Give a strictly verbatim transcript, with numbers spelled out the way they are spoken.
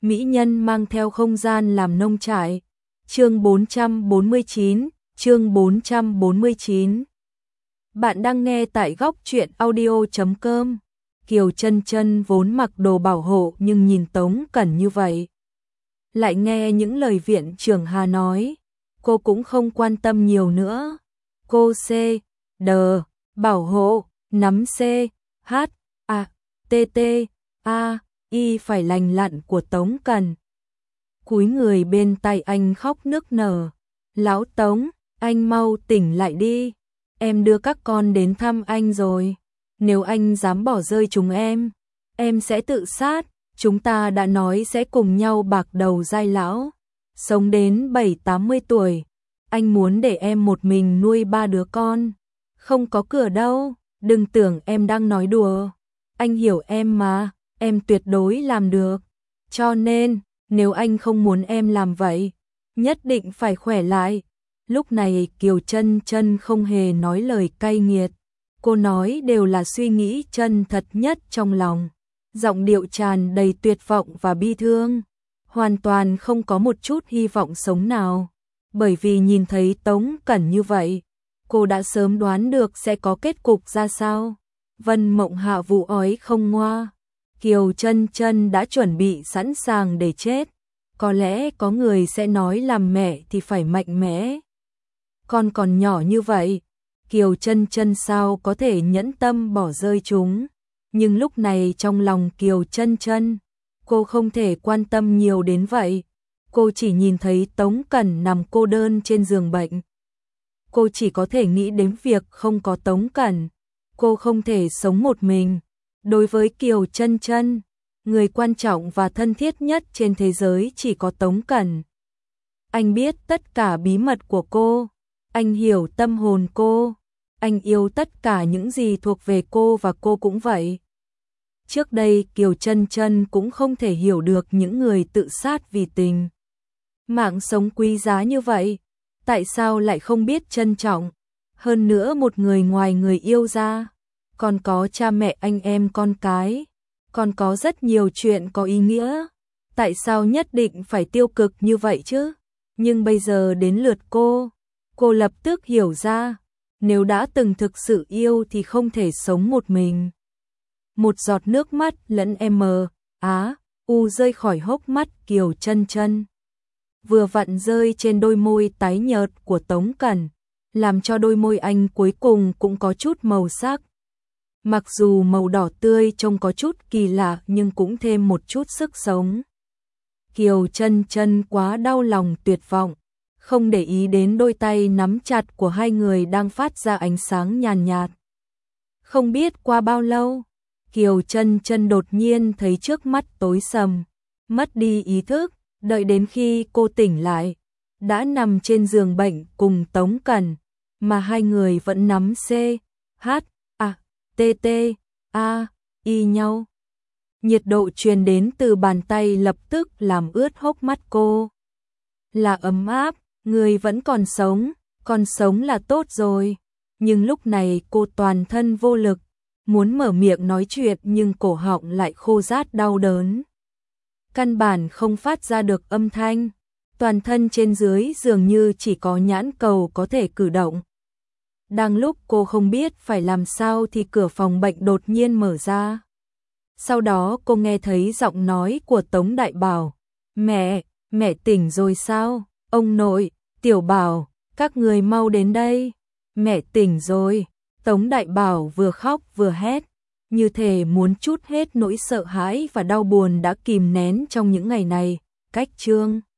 mỹ nhân mang theo không gian làm nông trại. Chương bốn trăm bốn mươi chín, chương bốn trăm bốn mươi chín. Bạn đang nghe tại góc truyện audio chấm com. Kiều Chân Chân vốn mặc đồ bảo hộ nhưng nhìn Tống Cẩn như vậy, lại nghe những lời viện trưởng Hà nói, cô cũng không quan tâm nhiều nữa. Cô C, D, bảo hộ, nắm C, H, A, T T, A, Y phải lành lặn của Tống Cẩn. Cúi người bên tay anh khóc nức nở. Lão Tống, anh mau tỉnh lại đi. Em đưa các con đến thăm anh rồi. Nếu anh dám bỏ rơi chúng em, em sẽ tự sát. Chúng ta đã nói sẽ cùng nhau bạc đầu giai lão, sống đến bảy tám mươi tuổi. Anh muốn để em một mình nuôi ba đứa con. Không có cửa đâu, đừng tưởng em đang nói đùa. Anh hiểu em mà, em tuyệt đối làm được. Cho nên, nếu anh không muốn em làm vậy, nhất định phải khỏe lại. Lúc này Kiều Chân Chân không hề nói lời cay nghiệt. Cô nói đều là suy nghĩ chân thật nhất trong lòng. Giọng điệu tràn đầy tuyệt vọng và bi thương. Hoàn toàn không có một chút hy vọng sống nào. Bởi vì nhìn thấy Tống Cẩn như vậy, cô đã sớm đoán được sẽ có kết cục ra sao. Vân Mộng Hạ vụ ói không ngoa. Kiều Chân Chân đã chuẩn bị sẵn sàng để chết. Có lẽ có người sẽ nói làm mẹ thì phải mạnh mẽ. Con còn nhỏ như vậy, Kiều Chân Chân sao có thể nhẫn tâm bỏ rơi chúng. Nhưng lúc này trong lòng Kiều Chân Chân, cô không thể quan tâm nhiều đến vậy. Cô chỉ nhìn thấy Tống Cẩn nằm cô đơn trên giường bệnh. Cô chỉ có thể nghĩ đến việc không có Tống Cẩn, cô không thể sống một mình. Đối với Kiều Chân Chân, người quan trọng và thân thiết nhất trên thế giới chỉ có Tống Cẩn. Anh biết tất cả bí mật của cô, anh hiểu tâm hồn cô, anh yêu tất cả những gì thuộc về cô và cô cũng vậy. Trước đây Kiều Chân Chân cũng không thể hiểu được những người tự sát vì tình. Mạng sống quý giá như vậy, tại sao lại không biết trân trọng? Hơn nữa một người ngoài người yêu ra, còn có cha mẹ anh em con cái, còn có rất nhiều chuyện có ý nghĩa. Tại sao nhất định phải tiêu cực như vậy chứ? Nhưng bây giờ đến lượt cô, cô lập tức hiểu ra, nếu đã từng thực sự yêu thì không thể sống một mình. Một giọt nước mắt lẫn M, Á, U rơi khỏi hốc mắt Kiều Chân Chân. Vừa vặn rơi trên đôi môi tái nhợt của Tống Cẩn, làm cho đôi môi anh cuối cùng cũng có chút màu sắc. Mặc dù màu đỏ tươi trông có chút kỳ lạ nhưng cũng thêm một chút sức sống. Kiều Chân Chân quá đau lòng tuyệt vọng, không để ý đến đôi tay nắm chặt của hai người đang phát ra ánh sáng nhàn nhạt. Không biết qua bao lâu, Kiều Chân Chân đột nhiên thấy trước mắt tối sầm, mất đi ý thức, đợi đến khi cô tỉnh lại, đã nằm trên giường bệnh cùng Tống Cẩn, mà hai người vẫn nắm C, H, A, T T, A, Y nhau. Nhiệt độ truyền đến từ bàn tay lập tức làm ướt hốc mắt cô. Là ấm áp, người vẫn còn sống, còn sống là tốt rồi. Nhưng lúc này cô toàn thân vô lực, muốn mở miệng nói chuyện nhưng cổ họng lại khô rát đau đớn. Căn bản không phát ra được âm thanh, toàn thân trên dưới dường như chỉ có nhãn cầu có thể cử động. Đang lúc cô không biết phải làm sao thì cửa phòng bệnh đột nhiên mở ra. Sau đó cô nghe thấy giọng nói của Tống Đại Bảo. Mẹ, mẹ tỉnh rồi sao? Ông nội, Tiểu Bảo, các người mau đến đây. Mẹ tỉnh rồi. Tống Đại Bảo vừa khóc vừa hét, như thể muốn trút hết nỗi sợ hãi và đau buồn đã kìm nén trong những ngày này. Cách chương